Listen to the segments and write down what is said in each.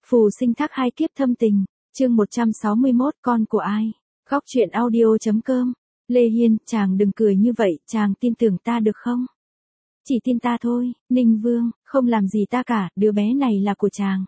Phù sinh thác hai kiếp thâm tình, chương 161 con của ai? Góc chuyện audio.com. Lê Hiên, chàng đừng cười như vậy, chàng tin tưởng ta được không? Chỉ tin ta thôi, Ninh Vương, không làm gì ta cả, đứa bé này là của chàng.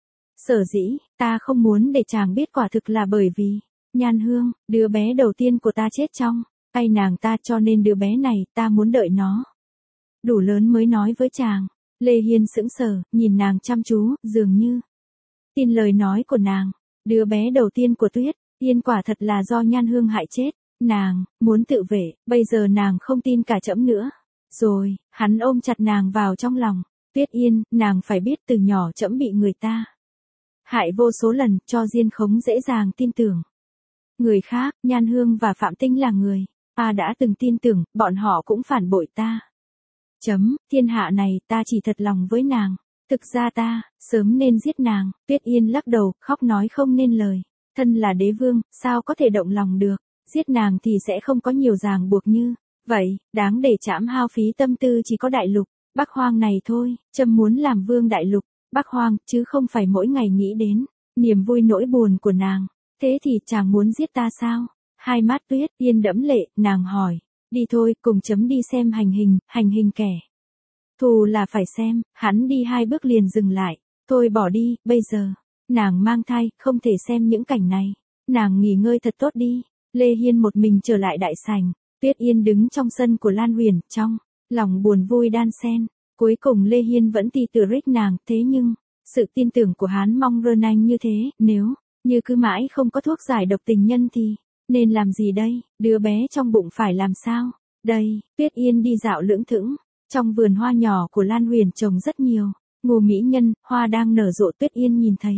Sở dĩ, ta không muốn để chàng biết quả thực là bởi vì, Nhan Hương, đứa bé đầu tiên của ta chết trong tay nàng ta, cho nên đứa bé này ta muốn đợi nó đủ lớn mới nói với chàng. Lê Hiên sững sờ, nhìn nàng chăm chú, dường như tin lời nói của nàng. Đứa bé đầu tiên của Tuyết Yên quả thật là do Nhan Hương hại chết. Nàng muốn tự vệ, bây giờ nàng không tin cả trẫm nữa. Rồi, hắn ôm chặt nàng vào trong lòng. Tuyết Yên, nàng phải biết từ nhỏ trẫm bị người ta hại vô số lần, cho Diên Khống dễ dàng tin tưởng người khác. Nhan Hương và Phạm Tinh là người ta đã từng tin tưởng, bọn họ cũng phản bội ta. Thiên hạ này ta chỉ thật lòng với nàng. Thực ra ta sớm nên giết nàng. Tuyết Yên lắc đầu, khóc nói không nên lời. Thân là đế vương, sao có thể động lòng được. Giết nàng thì sẽ không có nhiều ràng buộc như vậy, đáng để trẫm hao phí tâm tư. Chỉ có đại lục Bắc Hoang này thôi, trẫm muốn làm vương đại lục Bắc Hoang, chứ không phải mỗi ngày nghĩ đến niềm vui nỗi buồn của nàng. Thế thì chàng muốn giết ta sao? Hai mắt Tuyết Yên đẫm lệ, nàng hỏi. Đi thôi, cùng chấm đi xem hành hình kẻ thù là phải xem. Hắn đi hai bước liền dừng lại. Thôi bỏ đi, bây giờ nàng mang thai, không thể xem những cảnh này. Nàng nghỉ ngơi thật tốt đi. Lê Hiên một mình trở lại đại sảnh. Tuyết Yên đứng trong sân của Lan Huyền, trong lòng buồn vui đan xen. Cuối cùng Lê Hiên vẫn ti từ rích nàng, thế nhưng sự tin tưởng của hắn mong rơn anh như thế. Nếu như cứ mãi không có thuốc giải độc tình nhân thì nên làm gì đây? Đứa bé trong bụng phải làm sao đây? Tuyết Yên đi dạo lững thững trong vườn hoa nhỏ của Lan Huyền, trồng rất nhiều ngô mỹ nhân, hoa đang nở rộ. Tuyết Yên nhìn thấy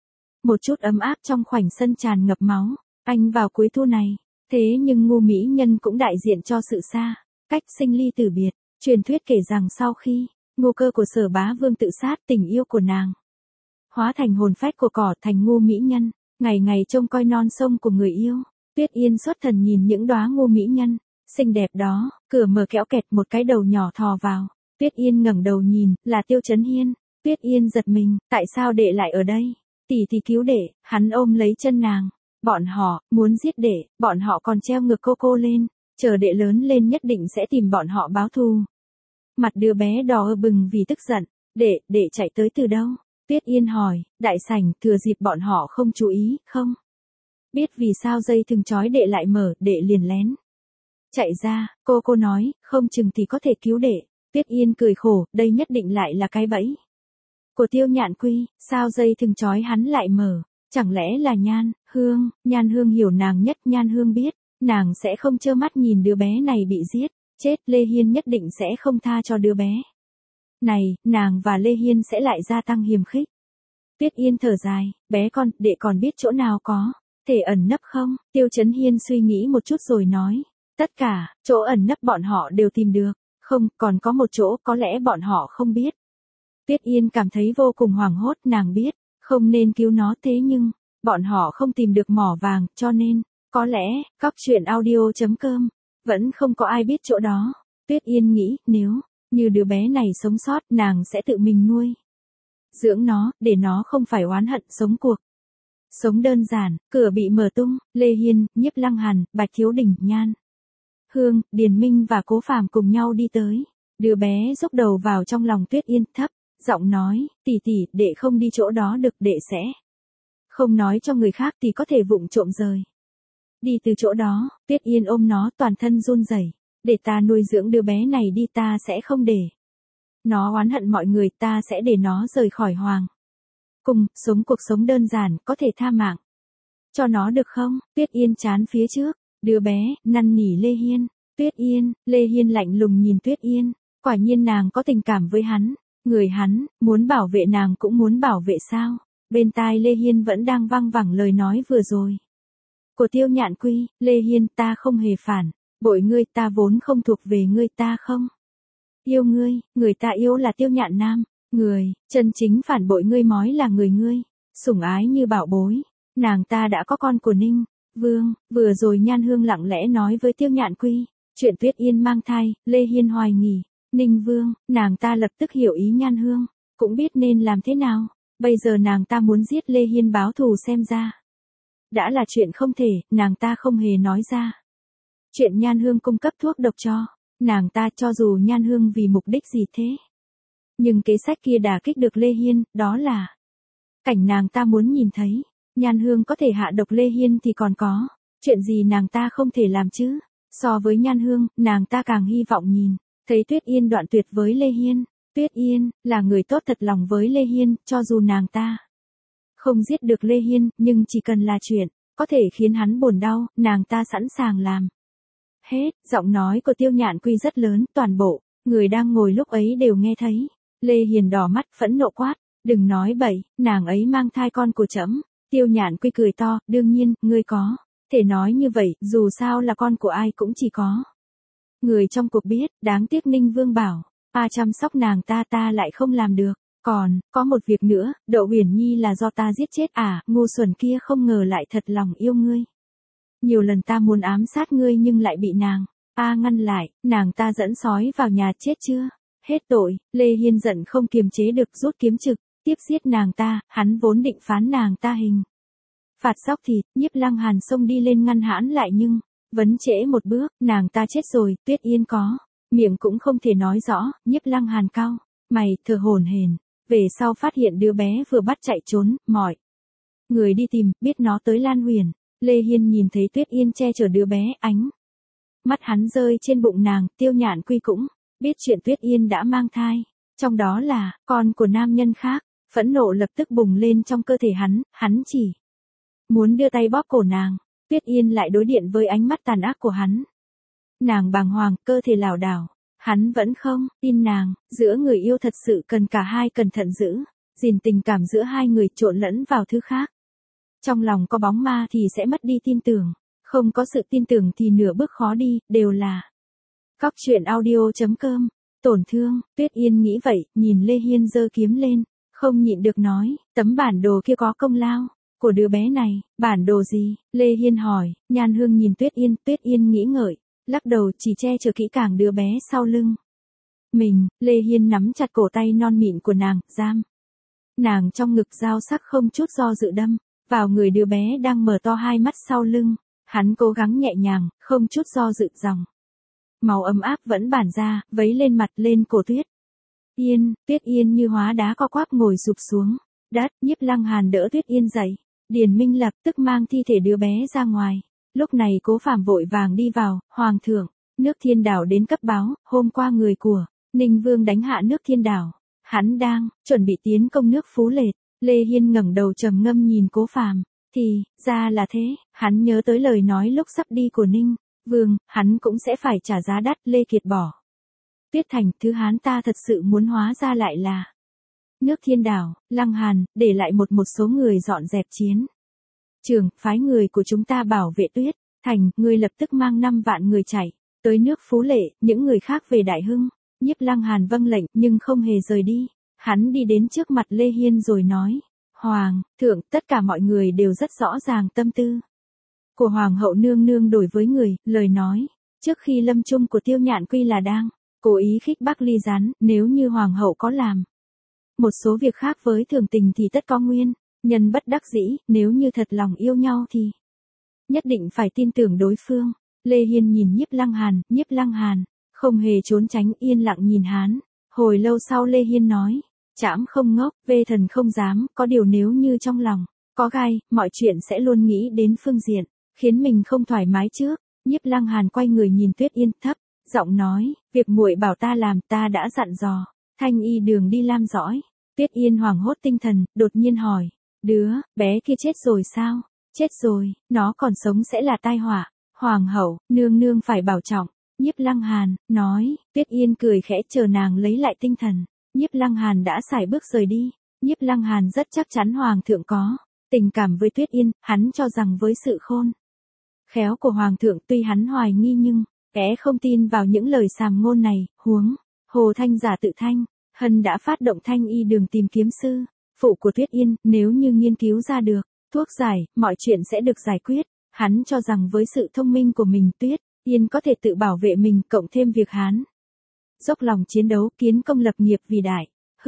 một chút ấm áp trong khoảnh sân tràn ngập máu anh vào cuối thu này. Thế nhưng ngô mỹ nhân cũng đại diện cho sự xa cách, sinh ly tử biệt. Truyền thuyết kể rằng sau khi Ngô Cơ của Sở Bá Vương tự sát, tình yêu của nàng hóa thành hồn phách của cỏ, thành ngô mỹ nhân, ngày ngày trông coi non sông của người yêu. Tuyết Yên xuất thần nhìn những đóa ngô mỹ nhân xinh đẹp đó. Cửa mở kéo kẹt, một cái đầu nhỏ thò vào. Tuyết Yên ngẩng đầu nhìn, là Tiêu Chấn Hiên. Tuyết Yên giật mình, tại sao đệ lại ở đây? Tỷ tỷ cứu đệ. Hắn ôm lấy chân nàng. Bọn họ muốn giết đệ, bọn họ còn treo ngược cô lên, chờ đệ lớn lên nhất định sẽ tìm bọn họ báo thù. Mặt đứa bé đỏ bừng vì tức giận. Đệ chạy tới từ đâu? Tuyết Yên hỏi. Đại sảnh, thừa dịp bọn họ không chú ý, không biết vì sao dây thừng trói đệ lại mở, đệ liền lén chạy ra. Cô nói, không chừng thì có thể cứu đệ. Tuyết Yên cười khổ, đây nhất định lại là cái bẫy của Tiêu Nhạn Quy. Sao dây thừng trói hắn lại mở? Chẳng lẽ là Nhan Hương? Nhan Hương hiểu nàng nhất. Nhan Hương biết nàng sẽ không trơ mắt nhìn đứa bé này bị giết chết. Lê Hiên nhất định sẽ không tha cho đứa bé này. Nàng và Lê Hiên sẽ lại gia tăng hiềm khích. Tuyết Yên thở dài, bé con, đệ còn biết chỗ nào có thể ẩn nấp không? Tiêu Chấn Hiên suy nghĩ một chút rồi nói. Tất cả chỗ ẩn nấp bọn họ đều tìm được. Không, còn có một chỗ có lẽ bọn họ không biết. Tuyết Yên cảm thấy vô cùng hoảng hốt. Nàng biết không nên cứu nó, thế nhưng bọn họ không tìm được mỏ vàng, cho nên có lẽ góc chuyện audio.com vẫn không có ai biết chỗ đó. Tuyết Yên nghĩ, nếu như đứa bé này sống sót, nàng sẽ tự mình nuôi dưỡng nó, để nó không phải oán hận sống cuộc sống đơn giản. Cửa bị mở tung. Lê Hiên, Nhiếp Lăng Hàn, Bạch Thiếu Đình, Nhan Hương, Điền Minh và Cố Phàm cùng nhau đi tới. Đứa bé dốc đầu vào trong lòng Tuyết Yên, thấp giọng nói, tỷ tỷ, đệ không đi chỗ đó được, đệ sẽ không nói cho người khác thì có thể vụng trộm rời đi từ chỗ đó. Tuyết Yên ôm nó, toàn thân run rẩy. Để ta nuôi dưỡng đứa bé này đi, ta sẽ không để nó oán hận mọi người, ta sẽ để nó rời khỏi hoàng cung, sống cuộc sống đơn giản, có thể tha mạng cho nó được không? Tuyết Yên chán phía trước đứa bé, năn nỉ Lê Hiên. Tuyết Yên, Lê Hiên lạnh lùng nhìn Tuyết Yên. Quả nhiên nàng có tình cảm với hắn. Người hắn muốn bảo vệ nàng cũng muốn bảo vệ sao? Bên tai Lê Hiên vẫn đang văng vẳng lời nói vừa rồi của Tiêu Nhạn Quy. Lê Hiên, ta không hề phản bội ngươi, ta vốn không thuộc về ngươi, ta không yêu ngươi. Người ta yêu là Tiêu Nhạn Nam. Người chân chính phản bội ngươi mói là người ngươi sủng ái như bảo bối. Nàng ta đã có con của Ninh Vương. Vừa rồi Nhan Hương lặng lẽ nói với Tiêu Nhạn Quy chuyện Tuyết Yên mang thai. Lê Hiên hoài nghi Ninh Vương. Nàng ta lập tức hiểu ý Nhan Hương, cũng biết nên làm thế nào. Bây giờ nàng ta muốn giết Lê Hiên báo thù xem ra. Đã là chuyện không thể, nàng ta không hề nói ra. Chuyện Nhan Hương cung cấp thuốc độc cho nàng ta, cho dù Nhan Hương vì mục đích gì thế. Nhưng kế sách kia đả kích được Lê Hiên, đó là cảnh nàng ta muốn nhìn thấy. Nhan Hương có thể hạ độc Lê Hiên thì còn có chuyện gì nàng ta không thể làm chứ. So với Nhan Hương, nàng ta càng hy vọng nhìn thấy Tuyết Yên đoạn tuyệt với Lê Hiên. Tuyết Yên là người tốt thật lòng với Lê Hiên, cho dù nàng ta không giết được Lê Hiên, nhưng chỉ cần là chuyện có thể khiến hắn buồn đau, nàng ta sẵn sàng làm. Hết, giọng nói của Tiêu Nhạn Quy rất lớn, toàn bộ người đang ngồi lúc ấy đều nghe thấy. Lê Hiền đỏ mắt phẫn nộ quát, đừng nói bậy, nàng ấy mang thai con của trẫm. Tiêu Nhạn Quy cười to, đương nhiên, ngươi có thể nói như vậy, dù sao là con của ai cũng chỉ có người trong cuộc biết. Đáng tiếc Ninh Vương bảo chăm sóc nàng ta lại không làm được. Còn có một việc nữa, Đậu Uyển Nhi là do ta giết chết à? Ngu xuẩn kia không ngờ lại thật lòng yêu ngươi. Nhiều lần ta muốn ám sát ngươi nhưng lại bị nàng ngăn lại. Nàng ta dẫn sói vào nhà chết chưa? Hết tội. Lê Hiên giận không kiềm chế được, rút kiếm trực tiếp giết nàng ta. Hắn vốn định phán nàng ta hình phạt sóc thịt. Nhiếp Lăng Hàn xông đi lên ngăn hãn lại nhưng vấn trễ một bước. Nàng ta chết rồi. Tuyết Yên có miệng cũng không thể nói rõ. Nhiếp Lăng Hàn cau mày, thở hổn hển. Về sau phát hiện đứa bé vừa bắt chạy trốn, mọi người đi tìm, biết nó tới Lan Huyền. Lê Hiên nhìn thấy Tuyết Yên che chở đứa bé, ánh mắt hắn rơi trên bụng nàng. Tiêu Nhạn Quy cũng biết chuyện Tuyết Yên đã mang thai, trong đó là con của nam nhân khác. Phẫn nộ lập tức bùng lên trong cơ thể hắn chỉ muốn đưa tay bóp cổ nàng. Tuyết Yên lại đối điện với ánh mắt tàn ác của hắn. Nàng bàng hoàng, cơ thể lảo đảo. Hắn vẫn không tin nàng. Giữa người yêu thật sự cần cả hai cẩn thận giữ gìn tình cảm giữa hai người, trộn lẫn vào thứ khác. Trong lòng có bóng ma thì sẽ mất đi tin tưởng, không có sự tin tưởng thì nửa bước khó đi. Đều là Cóc Truyện Audio.com. Tổn thương. Tuyết Yên nghĩ vậy, nhìn Lê Hiên giơ kiếm lên, không nhịn được nói, tấm bản đồ kia có công lao của đứa bé này. Bản đồ gì? Lê Hiên hỏi. Nhan Hương nhìn Tuyết Yên nghĩ ngợi, lắc đầu, chỉ che chở kỹ càng đứa bé sau lưng mình. Lê Hiên nắm chặt cổ tay non mịn của nàng, giam nàng trong ngực, dao sắc không chút do dự đâm vào người đứa bé đang mở to hai mắt sau lưng. Hắn cố gắng nhẹ nhàng, không chút do dự, dòng màu ấm áp vẫn bản ra, vấy lên mặt, lên cổ Tuyết Yên. Tuyết Yên như hóa đá co quắp ngồi sụp xuống đất. Nhiếp Lăng Hàn đỡ Tuyết Yên dậy. Điền Minh lập tức mang thi thể đứa bé ra ngoài. Lúc này Cố Phàm vội vàng đi vào. Hoàng thượng, nước Thiên Đảo đến cấp báo, hôm qua người của Ninh Vương đánh hạ nước Thiên Đảo. Hắn đang chuẩn bị tiến công nước Phú Lệt. Lê Hiên ngẩng đầu trầm ngâm nhìn Cố Phàm. Thì ra là thế. Hắn nhớ tới lời nói lúc sắp đi của Ninh Vương, hắn cũng sẽ phải trả giá đắt. Lê Kiệt bỏ Tuyết Thành, thứ hắn ta thật sự muốn hóa ra lại là nước Thiên Đảo. Lăng Hàn để lại một số người dọn dẹp chiến trường, phái người của chúng ta bảo vệ Tuyết Thành. Người lập tức mang 5 vạn người chạy tới nước Phú Lệ, những người khác về Đại Hưng. Nhiếp Lăng Hàn vâng lệnh, nhưng không hề rời đi. Hắn đi đến trước mặt Lê Hiên rồi nói, Hoàng thượng, tất cả mọi người đều rất rõ ràng tâm tư của Hoàng hậu nương nương đối với người. Lời nói trước khi lâm chung của Tiêu Nhạn Quy là đang cố ý khích bác ly gián. Nếu như Hoàng hậu có làm một số việc khác với Thường Tình thì tất có nguyên nhân bất đắc dĩ. Nếu như thật lòng yêu nhau thì nhất định phải tin tưởng đối phương. Lê Hiên nhìn Nhiếp Lăng Hàn không hề trốn tránh, yên lặng nhìn hắn. Hồi lâu sau Lê Hiên nói, trẫm không ngốc, Vê Thần không dám, có điều nếu như trong lòng có gai, mọi chuyện sẽ luôn nghĩ đến phương diện khiến mình không thoải mái trước. Nhiếp Lăng Hàn quay người nhìn Tuyết Yên, thấp giọng nói, việc muội bảo ta làm, ta đã dặn dò Thanh Y Đường đi lam dõi. Tuyết Yên hoảng hốt tinh thần, đột nhiên hỏi, đứa bé kia chết rồi sao? Chết rồi, nó còn sống sẽ là tai họa. Hoàng hậu nương nương phải bảo trọng. Nhiếp Lăng Hàn nói. Tuyết Yên cười khẽ chờ nàng lấy lại tinh thần. Nhiếp Lăng Hàn đã sải bước rời đi. Nhiếp Lăng Hàn rất chắc chắn Hoàng thượng có tình cảm với Tuyết Yên. Hắn cho rằng với sự khôn khéo của Hoàng thượng, tuy hắn hoài nghi nhưng kẻ không tin vào những lời sàm ngôn này. Huống hồ Thanh giả tự Thanh Hân đã phát động Thanh Y Đường tìm kiếm sư phụ của Tuyết Yên. Nếu như nghiên cứu ra được thuốc giải, mọi chuyện sẽ được giải quyết. Hắn cho rằng với sự thông minh của mình, Tuyết Yên có thể tự bảo vệ mình, cộng thêm việc hắn dốc lòng chiến đấu, kiến công lập nghiệp vì Đại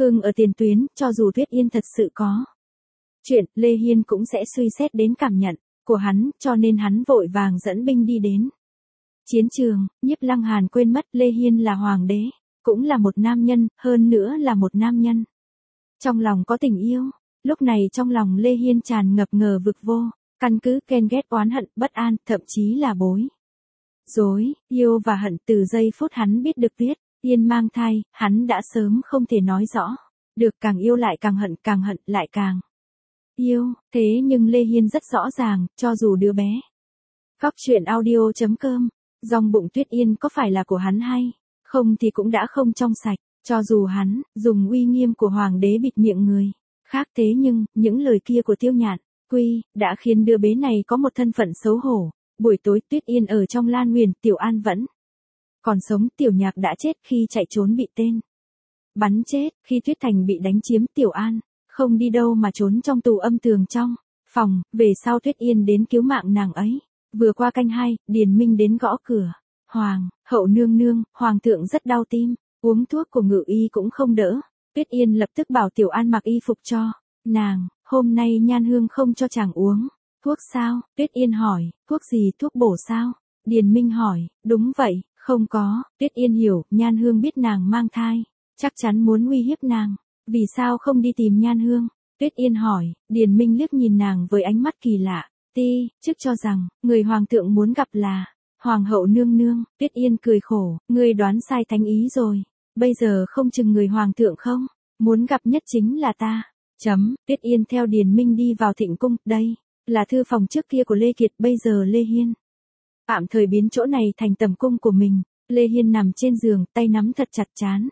Hương ở tiền tuyến, cho dù Tuyết Yên thật sự có chuyện, Lê Hiên cũng sẽ suy xét đến cảm nhận của hắn, cho nên hắn vội vàng dẫn binh đi đến chiến trường. Nhiếp Lăng Hàn quên mất Lê Hiên là hoàng đế, cũng là một nam nhân, hơn nữa là một nam nhân trong lòng có tình yêu. Lúc này trong lòng Lê Hiên tràn ngập ngờ vực vô căn cứ, ghen ghét, oán hận, bất an, thậm chí là bối rối, yêu và hận. Từ giây phút hắn biết được Tuyết Yên mang thai, hắn đã sớm không thể nói rõ được, càng yêu lại càng hận lại càng yêu. Thế nhưng Lê Hiên rất rõ ràng, cho dù đứa bé Góc truyện audio.com, dòng bụng Tuyết Yên có phải là của hắn hay không thì cũng đã không trong sạch, cho dù hắn dùng uy nghiêm của hoàng đế bịt miệng người khác. Thế nhưng, những lời kia của Tiêu Nhạn Quy đã khiến đứa bé này có một thân phận xấu hổ. Buổi tối Tuyết Yên ở trong Lan Huyền, Tiểu An vẫn còn sống, Tiểu Nhạc đã chết khi chạy trốn bị tên bắn chết. Khi Tuyết Thành bị đánh chiếm, Tiểu An không đi đâu mà trốn trong tù âm tường trong phòng. Về sau Tuyết Yên đến cứu mạng nàng ấy. Vừa qua canh 2, Điền Minh đến gõ cửa. Hoàng hậu nương nương, hoàng thượng rất đau tim, uống thuốc của ngự y cũng không đỡ. Tuyết Yên lập tức bảo Tiểu An mặc y phục cho nàng. Hôm nay Nhan Hương không cho chàng uống thuốc sao? Tuyết Yên hỏi. Thuốc gì, thuốc bổ sao? Điền Minh hỏi. Đúng vậy, không có. Tuyết Yên hiểu, Nhan Hương biết nàng mang thai, chắc chắn muốn uy hiếp nàng. Vì sao không đi tìm Nhan Hương? Tuyết Yên hỏi. Điền Minh liếc nhìn nàng với ánh mắt kỳ lạ. Trước cho rằng, người hoàng thượng muốn gặp là hoàng hậu nương nương. Tuyết Yên cười khổ. Ngươi đoán sai thánh ý rồi. Bây giờ không chừng người hoàng thượng không muốn gặp nhất chính là ta. Tuyết Yên theo Điền Minh đi vào thịnh cung. Đây là thư phòng trước kia của Lê Kiệt. Bây giờ Lê Hiên tạm thời biến chỗ này thành tầm cung của mình. Lê Hiên nằm trên giường, tay nắm thật chặt trán,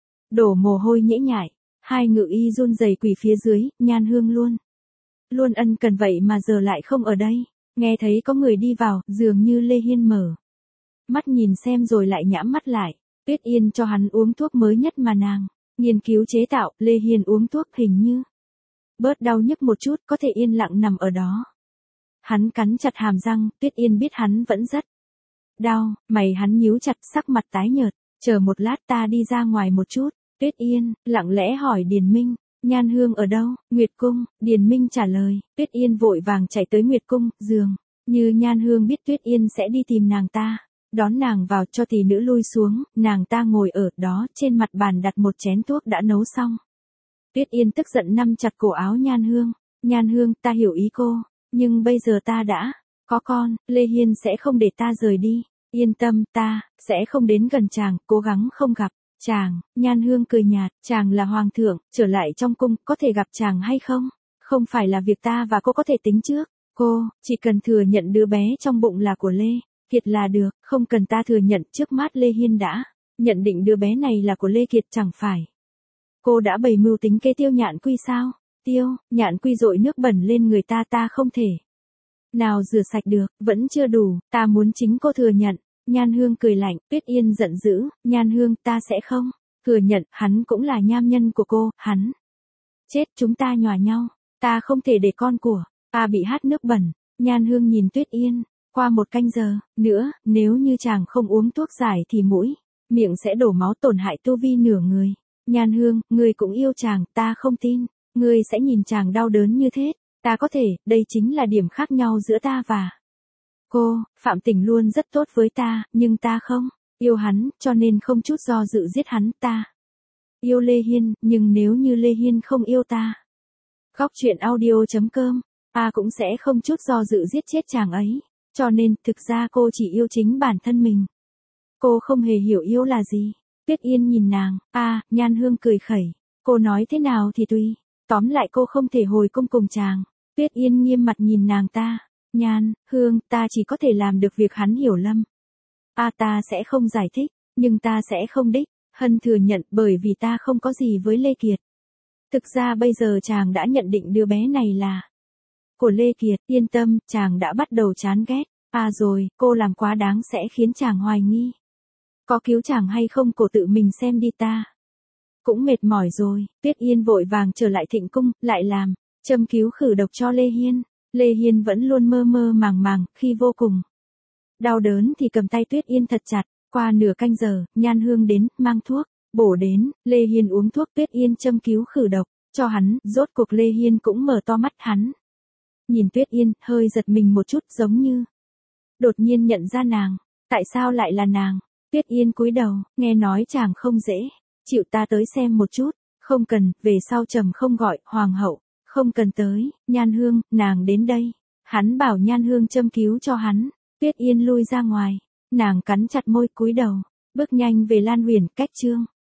đổ mồ hôi nhễ nhại. Hai ngự y run rẩy quỳ phía dưới. Nhan Hương luôn ân cần vậy mà giờ lại không ở đây. Nghe thấy có người đi vào, dường như Lê Hiên mở mắt nhìn xem rồi lại nhãm mắt lại. Tuyết Yên cho hắn uống thuốc mới nhất mà nàng nghiên cứu chế tạo. Lê Hiên uống thuốc hình như bớt đau nhức một chút, có thể yên lặng nằm ở đó. Hắn cắn chặt hàm răng. Tuyết Yên biết hắn vẫn rất đau, mày hắn nhíu chặt, sắc mặt tái nhợt. Chờ một lát, ta đi ra ngoài một chút. Tuyết Yên lặng lẽ hỏi Điền Minh. Nhan Hương ở đâu? Nguyệt cung. Điền Minh trả lời. Tuyết Yên vội vàng chạy tới Nguyệt cung. Dường như Nhan Hương biết Tuyết Yên sẽ đi tìm nàng ta, đón nàng vào, cho tỷ nữ lui xuống. Nàng ta ngồi ở đó, trên mặt bàn đặt một chén thuốc đã nấu xong. Tuyết Yên tức giận nắm chặt cổ áo Nhan Hương. Nhan Hương, ta hiểu ý cô, nhưng bây giờ ta đã có con, Lê Hiên sẽ không để ta rời đi. Yên tâm, ta sẽ không đến gần chàng, cố gắng không gặp chàng. Nhan Hương cười nhạt. Chàng là hoàng thượng, trở lại trong cung, có thể gặp chàng hay không không phải là việc ta và cô có thể tính trước. Cô chỉ cần thừa nhận đứa bé trong bụng là của Lê Kiệt là được, không cần ta thừa nhận. Trước mắt Lê Hiên đã nhận định đứa bé này là của Lê Kiệt, chẳng phải cô đã bày mưu tính kế Tiêu Nhạn Quy sao? Tiêu Nhạn Quy dội nước bẩn lên người ta, ta không thể nào rửa sạch được. Vẫn chưa đủ, ta muốn chính cô thừa nhận. Nhan Hương cười lạnh. Tuyết Yên giận dữ. Nhan Hương, ta sẽ không thừa nhận. Hắn cũng là nam nhân của cô, hắn chết chúng ta nhòa nhau, ta không thể để con của ta bị hát nước bẩn. Nhan Hương nhìn Tuyết Yên. Qua 1 canh giờ nữa, nếu như chàng không uống thuốc giải thì mũi miệng sẽ đổ máu, tổn hại tu vi nửa người. Nhan Hương, ngươi cũng yêu chàng, ta không tin ngươi sẽ nhìn chàng đau đớn như thế. Ta có thể, đây chính là điểm khác nhau giữa ta và cô. Phạm Tình luôn rất tốt với ta, nhưng ta không yêu hắn, cho nên không chút do dự giết hắn. Ta yêu Lê Hiên, nhưng nếu như Lê Hiên không yêu ta, Góc truyện audio.com, ta cũng sẽ không chút do dự giết chết chàng ấy. Cho nên, thực ra cô chỉ yêu chính bản thân mình. Cô không hề hiểu yêu là gì. Tuyết Yên nhìn nàng. Nhan Hương cười khẩy. Cô nói thế nào thì tùy. Tóm lại cô không thể hồi cung cùng chàng. Tuyết Yên nghiêm mặt nhìn nàng ta. Nhan Hương, ta chỉ có thể làm được việc hắn hiểu lầm. Ta sẽ không giải thích, nhưng ta sẽ không đích thân thừa nhận, bởi vì ta không có gì với Lê Kiệt. Thực ra bây giờ chàng đã nhận định đứa bé này là của Lê Kiệt. Yên tâm, chàng đã bắt đầu chán ghét. Rồi, cô làm quá đáng sẽ khiến chàng hoài nghi. Có cứu chàng hay không cô tự mình xem đi, ta cũng mệt mỏi rồi. Tuyết Yên vội vàng trở lại thịnh cung, lại làm châm cứu khử độc cho Lê Hiên. Lê Hiên vẫn luôn mơ mơ màng màng, khi vô cùng đau đớn thì cầm tay Tuyết Yên thật chặt. Qua nửa canh giờ, Nhan Hương đến, mang thuốc Bổ đến, Lê Hiên uống thuốc Tuyết Yên châm cứu khử độc, cho hắn, rốt cuộc Lê Hiên cũng mở to mắt hắn. Nhìn Tuyết Yên, hơi giật mình một chút giống như. Đột nhiên nhận ra nàng, tại sao lại là nàng? Tuyết Yên cúi đầu, nghe nói chàng không dễ, chịu ta tới xem một chút, không cần, về sau trầm không gọi, hoàng hậu, không cần tới, Nhan Hương, nàng đến đây. Hắn bảo Nhan Hương châm cứu cho hắn, Tuyết Yên lui ra ngoài, nàng cắn chặt môi cúi đầu, bước nhanh về Lan Huyền, cách chương.